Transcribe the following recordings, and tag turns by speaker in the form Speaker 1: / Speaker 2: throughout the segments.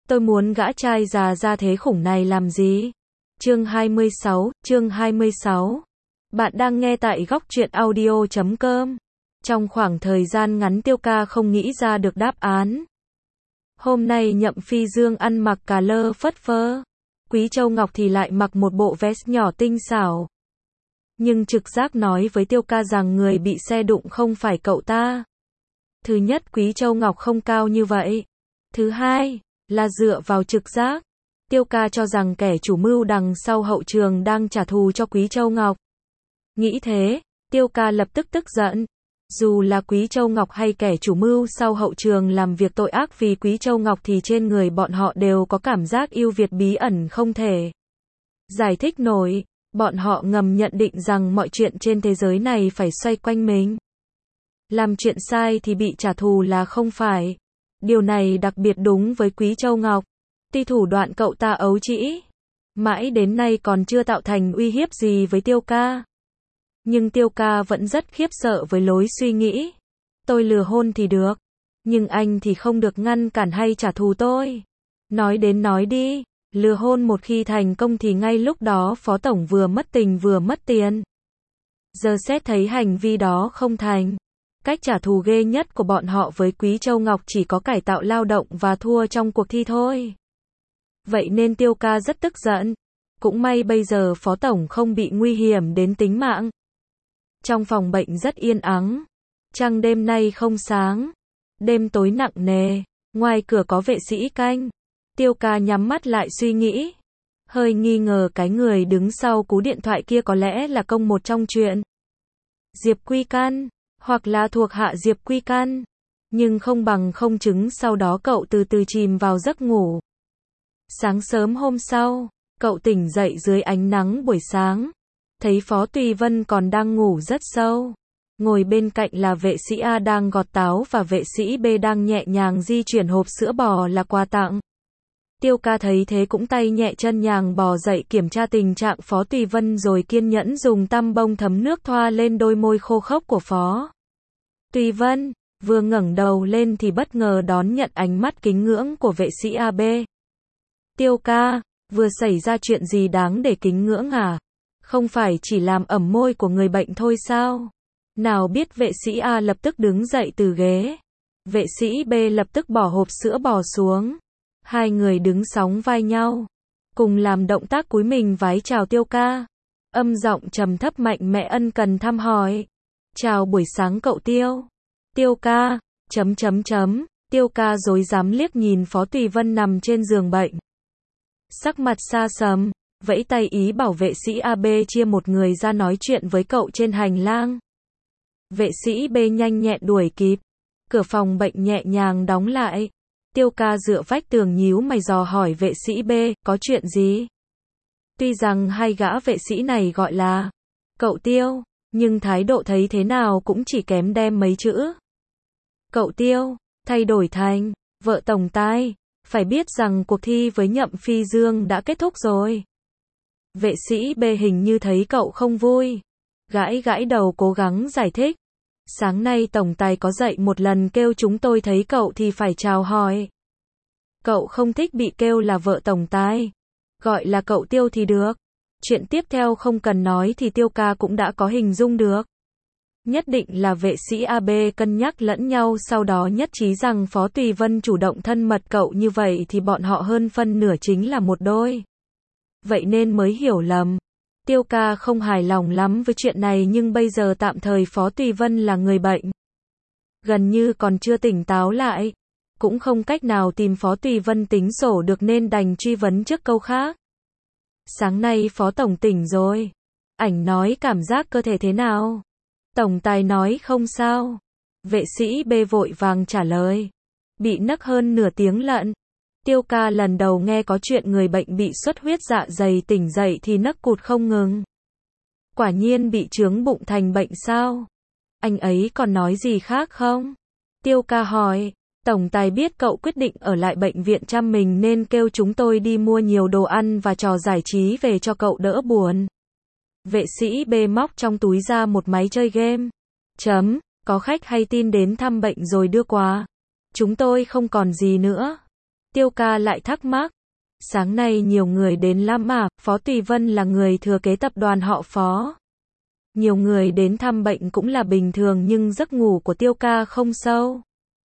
Speaker 1: Tôi muốn gã trai già ra thế khủng này làm gì? Chương 26. Bạn đang nghe tại góc truyện audio.com. Trong khoảng thời gian ngắn Tiêu Ca không nghĩ ra được đáp án. Hôm nay Nhậm Phi Dương ăn mặc cà lơ phất phơ. Quý Châu Ngọc thì lại mặc một bộ vest nhỏ tinh xảo. Nhưng trực giác nói với Tiêu Ca rằng người bị xe đụng không phải cậu ta. Thứ nhất, Quý Châu Ngọc không cao như vậy. Thứ hai, là dựa vào trực giác. Tiêu Ca cho rằng kẻ chủ mưu đằng sau hậu trường đang trả thù cho Quý Châu Ngọc. Nghĩ thế, Tiêu Ca lập tức tức giận. Dù là Quý Châu Ngọc hay kẻ chủ mưu sau hậu trường làm việc tội ác vì Quý Châu Ngọc thì trên người bọn họ đều có cảm giác ưu việt bí ẩn không thể giải thích nổi. Bọn họ ngầm nhận định rằng mọi chuyện trên thế giới này phải xoay quanh mình. Làm chuyện sai thì bị trả thù là không phải. Điều này đặc biệt đúng với Quý Châu Ngọc. Tuy thủ đoạn cậu ta ấu trĩ, mãi đến nay còn chưa tạo thành uy hiếp gì với Tiêu Ca. Nhưng Tiêu Ca vẫn rất khiếp sợ với lối suy nghĩ. Tôi lừa hôn thì được, nhưng anh thì không được ngăn cản hay trả thù tôi. Nói đến nói đi, lừa hôn một khi thành công thì ngay lúc đó Phó Tổng vừa mất tình vừa mất tiền. Giờ xét thấy hành vi đó không thành. Cách trả thù ghê nhất của bọn họ với Quý Châu Ngọc chỉ có cải tạo lao động và thua trong cuộc thi thôi. Vậy nên Tiêu Ca rất tức giận. Cũng may bây giờ Phó Tổng không bị nguy hiểm đến tính mạng. Trong phòng bệnh rất yên ắng. Trăng đêm nay không sáng. Đêm tối nặng nề. Ngoài cửa có vệ sĩ canh. Tiêu Ca nhắm mắt lại suy nghĩ. Hơi nghi ngờ cái người đứng sau cú điện thoại kia có lẽ là công một trong chuyện Diệp Quy Căn, hoặc là thuộc hạ Diệp Quy Căn. Nhưng không bằng không chứng. Sau đó cậu từ từ chìm vào giấc ngủ. Sáng sớm hôm sau, cậu tỉnh dậy dưới ánh nắng buổi sáng. Thấy Phó Tùy Vân còn đang ngủ rất sâu. Ngồi bên cạnh là vệ sĩ A đang gọt táo và vệ sĩ B đang nhẹ nhàng di chuyển hộp sữa bò là quà tặng. Tiêu Ca thấy thế cũng tay nhẹ chân nhàng bò dậy kiểm tra tình trạng Phó Tùy Vân rồi kiên nhẫn dùng tăm bông thấm nước thoa lên đôi môi khô khốc của Phó Tùy Vân. Vừa ngẩng đầu lên thì bất ngờ đón nhận ánh mắt kính ngưỡng của vệ sĩ AB. Tiêu Ca, vừa xảy ra chuyện gì đáng để kính ngưỡng à? Không phải chỉ làm ẩm môi của người bệnh thôi sao? Nào biết vệ sĩ A lập tức đứng dậy từ ghế. Vệ sĩ B lập tức bỏ hộp sữa bò xuống. Hai người đứng sóng vai nhau. Cùng làm động tác cúi mình vái chào Tiêu Ca. Âm giọng trầm thấp mạnh mẽ ân cần thăm hỏi. Chào buổi sáng cậu Tiêu. Tiêu Ca, Tiêu Ca rối rắm liếc nhìn Phó Tùy Vân nằm trên giường bệnh. Sắc mặt xa sầm, vẫy tay ý bảo vệ sĩ AB chia một người ra nói chuyện với cậu trên hành lang. Vệ sĩ B nhanh nhẹn đuổi kịp. Cửa phòng bệnh nhẹ nhàng đóng lại. Tiêu Ca dựa vách tường nhíu mày dò hỏi vệ sĩ B, có chuyện gì? Tuy rằng hai gã vệ sĩ này gọi là cậu Tiêu, nhưng thái độ thấy thế nào cũng chỉ kém đem mấy chữ. Cậu Tiêu, thay đổi thành vợ tổng tài. Phải biết rằng cuộc thi với Nhậm Phi Dương đã kết thúc rồi. Vệ sĩ B hình như thấy cậu không vui. Gãi gãi đầu cố gắng giải thích. Sáng nay tổng tài có dậy một lần kêu chúng tôi thấy cậu thì phải chào hỏi. Cậu không thích bị kêu là vợ tổng tài. Gọi là cậu Tiêu thì được. Chuyện tiếp theo không cần nói thì Tiêu Ca cũng đã có hình dung được. Nhất định là vệ sĩ AB cân nhắc lẫn nhau sau đó nhất trí rằng Phó Tùy Vân chủ động thân mật cậu như vậy thì bọn họ hơn phân nửa chính là một đôi. Vậy nên mới hiểu lầm. Tiêu Ca không hài lòng lắm với chuyện này nhưng bây giờ tạm thời Phó Tùy Vân là người bệnh. Gần như còn chưa tỉnh táo lại. Cũng không cách nào tìm Phó Tùy Vân tính sổ được nên đành truy vấn trước câu khác. Sáng nay Phó Tổng tỉnh rồi. Ảnh nói cảm giác cơ thể thế nào? Tổng tài nói không sao. Vệ sĩ B vội vàng trả lời. Bị nấc hơn nửa tiếng lận. Tiêu Ca lần đầu nghe có chuyện người bệnh bị xuất huyết dạ dày tỉnh dậy thì nấc cụt không ngừng. Quả nhiên bị chướng bụng thành bệnh sao? Anh ấy còn nói gì khác không? Tiêu Ca hỏi. Tổng tài biết cậu quyết định ở lại bệnh viện chăm mình nên kêu chúng tôi đi mua nhiều đồ ăn và trò giải trí về cho cậu đỡ buồn. Vệ sĩ B móc trong túi ra một máy chơi game. Có khách hay tin đến thăm bệnh rồi đưa quà. Chúng tôi không còn gì nữa. Tiêu ca lại thắc mắc. Sáng nay nhiều người đến lắm mà, Phó Tùy Vân là người thừa kế tập đoàn họ Phó. Nhiều người đến thăm bệnh cũng là bình thường nhưng giấc ngủ của Tiêu ca không sâu.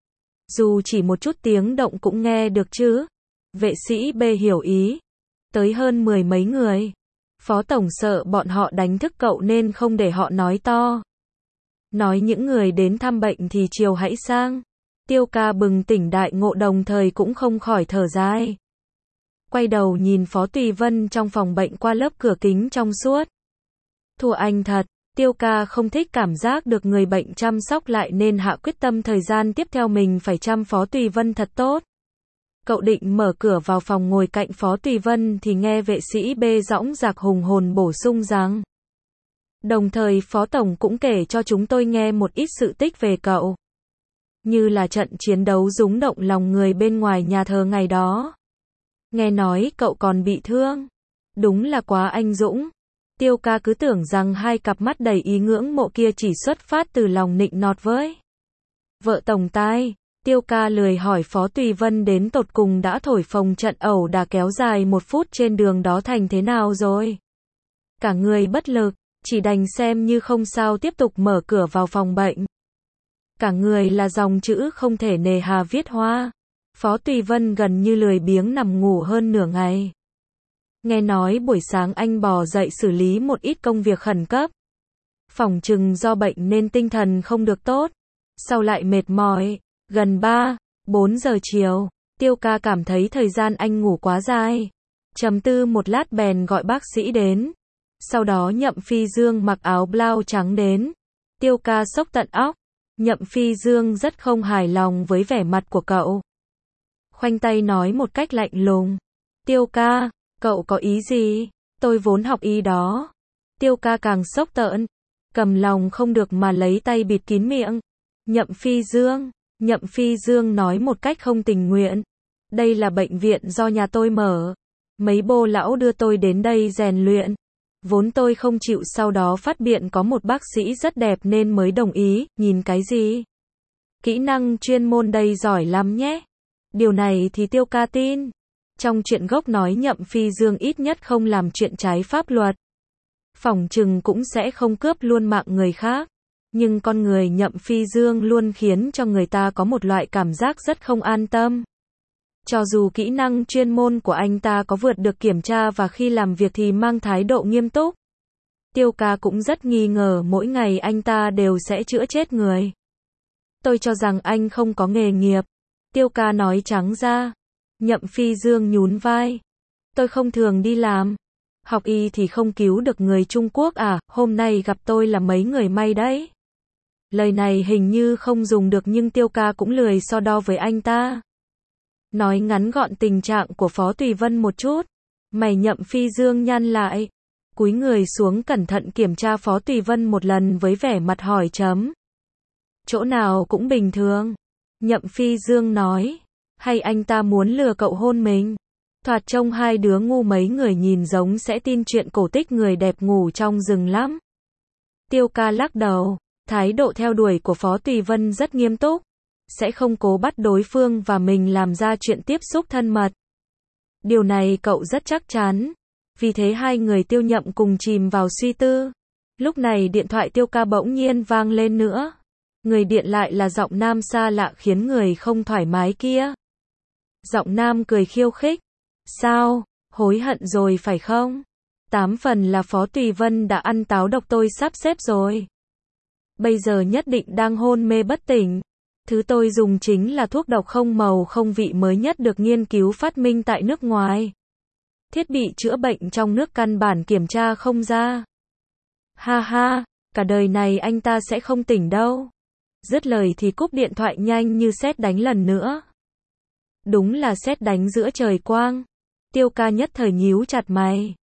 Speaker 1: Dù chỉ một chút tiếng động cũng nghe được chứ. Vệ sĩ B hiểu ý. Tới hơn 10 mấy người. Phó tổng sợ bọn họ đánh thức cậu nên không để họ nói to. Nói những người đến thăm bệnh thì chiều hãy sang. Tiêu ca bừng tỉnh đại ngộ đồng thời cũng không khỏi thở dài. Quay đầu nhìn Phó Tùy Vân trong phòng bệnh qua lớp cửa kính trong suốt. Thua anh thật, Tiêu ca không thích cảm giác được người bệnh chăm sóc lại nên hạ quyết tâm thời gian tiếp theo mình phải chăm Phó Tùy Vân thật tốt. Cậu định mở cửa vào phòng ngồi cạnh Phó Tùy Vân thì nghe vệ sĩ B dõng dạc hùng hồn bổ sung rằng. Đồng thời Phó Tổng cũng kể cho chúng tôi nghe một ít sự tích về cậu. Như là trận chiến đấu rúng động lòng người bên ngoài nhà thờ ngày đó. Nghe nói cậu còn bị thương. Đúng là quá anh dũng. Tiêu ca cứ tưởng rằng hai cặp mắt đầy ý ngưỡng mộ kia chỉ xuất phát từ lòng nịnh nọt với vợ tổng tài. Tiêu ca lười hỏi Phó Tùy Vân đến tột cùng đã thổi phồng trận ẩu đả kéo dài 1 phút trên đường đó thành thế nào rồi. Cả người bất lực, chỉ đành xem như không sao tiếp tục mở cửa vào phòng bệnh. Cả người là dòng chữ không thể nề hà viết hoa. Phó Tùy Vân gần như lười biếng nằm ngủ hơn nửa ngày. Nghe nói buổi sáng anh bò dậy xử lý một ít công việc khẩn cấp. Phỏng chừng do bệnh nên tinh thần không được tốt. Sau lại mệt mỏi, gần 3-4 giờ chiều, Tiêu ca cảm thấy thời gian anh ngủ quá dài. Trầm tư một lát bèn gọi bác sĩ đến. Sau đó Nhậm Phi Dương mặc áo blau trắng đến. Tiêu ca sốc tận óc. Nhậm Phi Dương rất không hài lòng với vẻ mặt của cậu. Khoanh tay nói một cách lạnh lùng. Tiêu ca, cậu có ý gì? Tôi vốn học y đó. Tiêu ca càng sốc tợn. Cầm lòng không được mà lấy tay bịt kín miệng. Nhậm Phi Dương nói một cách không tình nguyện. Đây là bệnh viện do nhà tôi mở. Mấy bô lão đưa tôi đến đây rèn luyện. Vốn tôi không chịu sau đó phát biện có một bác sĩ rất đẹp nên mới đồng ý, nhìn cái gì? Kỹ năng chuyên môn đây giỏi lắm nhé. Điều này thì Tiêu ca tin. Trong chuyện gốc nói Nhậm Phi Dương ít nhất không làm chuyện trái pháp luật. Phỏng chừng cũng sẽ không cướp luôn mạng người khác. Nhưng con người Nhậm Phi Dương luôn khiến cho người ta có một loại cảm giác rất không an tâm. Cho dù kỹ năng chuyên môn của anh ta có vượt được kiểm tra và khi làm việc thì mang thái độ nghiêm túc. Tiêu ca cũng rất nghi ngờ mỗi ngày anh ta đều sẽ chữa chết người. Tôi cho rằng anh không có nghề nghiệp. Tiêu ca nói trắng ra. Nhậm Phi Dương nhún vai. Tôi không thường đi làm. Học y thì không cứu được người Trung Quốc à, hôm nay gặp tôi là mấy người may đấy. Lời này hình như không dùng được nhưng Tiêu ca cũng lười so đo với anh ta. Nói ngắn gọn tình trạng của Phó Tùy Vân một chút. Mày Nhậm Phi Dương nhăn lại. Cúi người xuống cẩn thận kiểm tra Phó Tùy Vân một lần với vẻ mặt hỏi chấm. Chỗ nào cũng bình thường. Nhậm Phi Dương nói. Hay anh ta muốn lừa cậu hôn mình? Thoạt trông hai đứa ngu mấy người nhìn giống sẽ tin chuyện cổ tích người đẹp ngủ trong rừng lắm. Tiêu ca lắc đầu. Thái độ theo đuổi của Phó Tùy Vân rất nghiêm túc. Sẽ không cố bắt đối phương và mình làm ra chuyện tiếp xúc thân mật. Điều này cậu rất chắc chắn. Vì thế hai người Tiêu Nhậm cùng chìm vào suy tư. Lúc này điện thoại Tiêu ca bỗng nhiên vang lên nữa. Người điện lại là giọng nam xa lạ khiến người không thoải mái kia. Giọng nam cười khiêu khích. Sao, hối hận rồi phải không? 8 phần là Phó Tùy Vân đã ăn táo độc tôi sắp xếp rồi. Bây giờ nhất định đang hôn mê bất tỉnh. Thứ tôi dùng chính là thuốc độc không màu không vị mới nhất được nghiên cứu phát minh tại nước ngoài. Thiết bị chữa bệnh trong nước căn bản kiểm tra không ra. Ha ha, cả đời này anh ta sẽ không tỉnh đâu. Dứt lời thì cúp điện thoại nhanh như sét đánh lần nữa. Đúng là sét đánh giữa trời quang. Tiêu ca nhất thời nhíu chặt mày.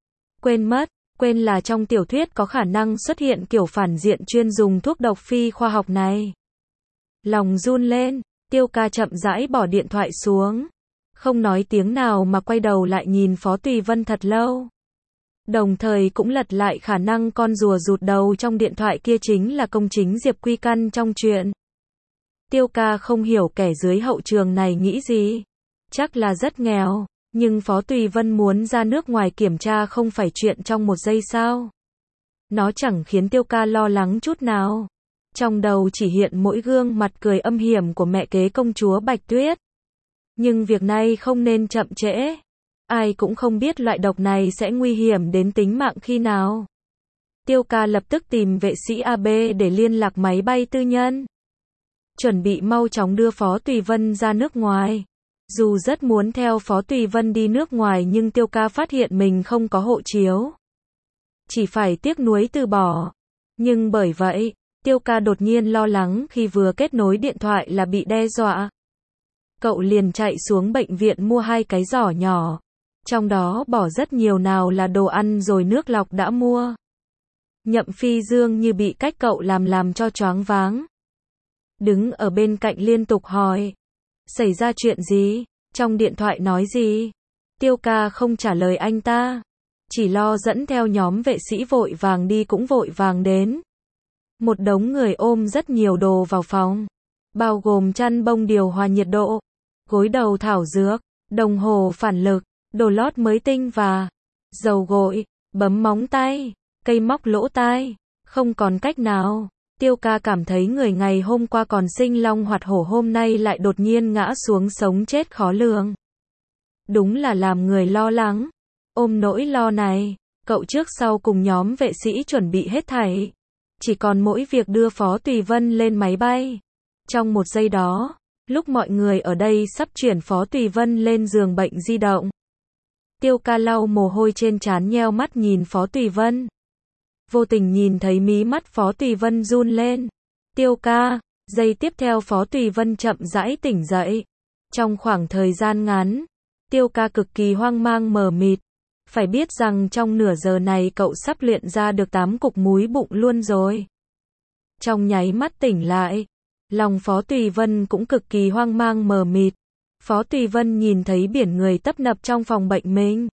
Speaker 1: Quên là trong tiểu thuyết có khả năng xuất hiện kiểu phản diện chuyên dùng thuốc độc phi khoa học này. Lòng run lên, Tiêu ca chậm rãi bỏ điện thoại xuống. Không nói tiếng nào mà quay đầu lại nhìn Phó Tùy Vân thật lâu. Đồng thời cũng lật lại khả năng con rùa rụt đầu trong điện thoại kia chính là công chính Diệp Quy Căn trong chuyện. Tiêu ca không hiểu kẻ dưới hậu trường này nghĩ gì. Chắc là rất nghèo, nhưng Phó Tùy Vân muốn ra nước ngoài kiểm tra không phải chuyện trong một giây sao. Nó chẳng khiến Tiêu Ca lo lắng chút nào. Trong đầu chỉ hiện mỗi gương mặt cười âm hiểm của mẹ kế công chúa Bạch Tuyết. Nhưng việc này không nên chậm trễ. Ai cũng không biết loại độc này sẽ nguy hiểm đến tính mạng khi nào. Tiêu Ca lập tức tìm vệ sĩ AB để liên lạc máy bay tư nhân. Chuẩn bị mau chóng đưa Phó Tùy Vân ra nước ngoài. Dù rất muốn theo Phó Tùy Vân đi nước ngoài nhưng Tiêu Ca phát hiện mình không có hộ chiếu. Chỉ phải tiếc nuối từ bỏ. Nhưng bởi vậy, Tiêu Ca đột nhiên lo lắng khi vừa kết nối điện thoại là bị đe dọa. Cậu liền chạy xuống bệnh viện mua 2 cái giỏ nhỏ. Trong đó bỏ rất nhiều, nào là đồ ăn rồi nước lọc đã mua. Nhậm Phi Dương như bị cách cậu làm cho choáng váng. Đứng ở bên cạnh liên tục hỏi. Xảy ra chuyện gì? Trong điện thoại nói gì? Tiêu Ca không trả lời anh ta. Chỉ lo dẫn theo nhóm vệ sĩ vội vàng đi cũng vội vàng đến. Một đống người ôm rất nhiều đồ vào phòng. Bao gồm chăn bông điều hòa nhiệt độ, gối đầu thảo dược, đồng hồ phản lực, đồ lót mới tinh và dầu gội, bấm móng tay, cây móc lỗ tai. Không còn cách nào. Tiêu Ca cảm thấy người ngày hôm qua còn sinh long hoạt hổ hôm nay lại đột nhiên ngã xuống sống chết khó lường. Đúng là làm người lo lắng. Ôm nỗi lo này, cậu trước sau cùng nhóm vệ sĩ chuẩn bị hết thảy. Chỉ còn mỗi việc đưa Phó Tùy Vân lên máy bay. Trong một giây đó, lúc mọi người ở đây sắp chuyển Phó Tùy Vân lên giường bệnh di động. Tiêu Ca lau mồ hôi trên trán nheo mắt nhìn Phó Tùy Vân. Vô tình nhìn thấy mí mắt Phó Tùy Vân run lên. Tiêu Ca, giây tiếp theo Phó Tùy Vân chậm rãi tỉnh dậy. Trong khoảng thời gian ngắn, Tiêu Ca cực kỳ hoang mang mờ mịt. Phải biết rằng trong nửa giờ này cậu sắp luyện ra được 8 cục múi bụng luôn rồi. Trong nháy mắt tỉnh lại, lòng Phó Tùy Vân cũng cực kỳ hoang mang mờ mịt. Phó Tùy Vân nhìn thấy biển người tấp nập trong phòng bệnh mình.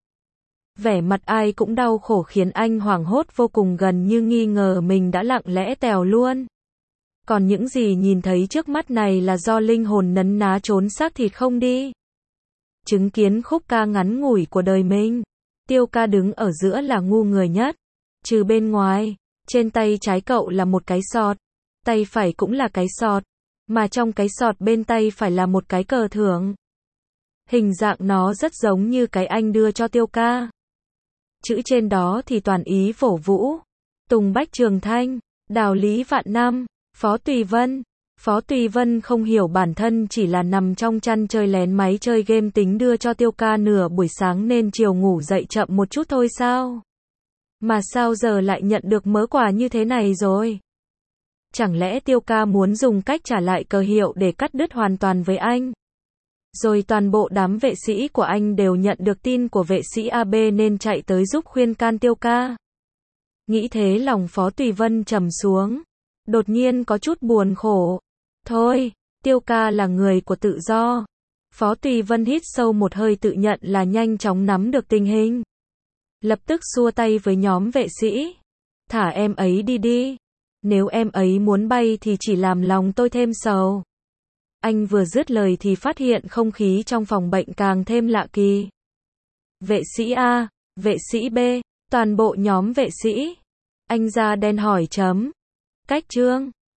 Speaker 1: Vẻ mặt ai cũng đau khổ khiến anh hoảng hốt vô cùng, gần như nghi ngờ mình đã lặng lẽ tèo luôn. Còn những gì nhìn thấy trước mắt này là do linh hồn nấn ná trốn xác thịt không đi. Chứng kiến khúc ca ngắn ngủi của đời mình. Tiêu Ca đứng ở giữa là ngu người nhất. Trừ bên ngoài, trên tay trái cậu là một cái sọt. Tay phải cũng là cái sọt. Mà trong cái sọt bên tay phải là một cái cờ thưởng. Hình dạng nó rất giống như cái anh đưa cho Tiêu Ca. Chữ trên đó thì toàn ý Phổ Vũ, Tùng Bách Trường Thanh, Đào Lý Vạn Năm, Phó Tùy Vân. Phó Tùy Vân không hiểu bản thân chỉ là nằm trong chăn chơi lén máy chơi game tính đưa cho Tiêu Ca nửa buổi sáng nên chiều ngủ dậy chậm một chút thôi sao? Mà sao giờ lại nhận được mớ quà như thế này rồi? Chẳng lẽ Tiêu Ca muốn dùng cách trả lại cờ hiệu để cắt đứt hoàn toàn với anh? Rồi toàn bộ đám vệ sĩ của anh đều nhận được tin của vệ sĩ AB nên chạy tới giúp khuyên can Tiêu Ca. Nghĩ thế lòng Phó Tùy Vân trầm xuống. Đột nhiên có chút buồn khổ. Thôi, Tiêu Ca là người của tự do. Phó Tùy Vân hít sâu một hơi tự nhận là nhanh chóng nắm được tình hình. Lập tức xua tay với nhóm vệ sĩ. Thả em ấy đi đi. Nếu em ấy muốn bay thì chỉ làm lòng tôi thêm sầu. Anh vừa dứt lời thì phát hiện không khí trong phòng bệnh càng thêm lạ kỳ. Vệ sĩ A, vệ sĩ B, toàn bộ nhóm vệ sĩ. Anh da đen hỏi chấm. Cách Trương.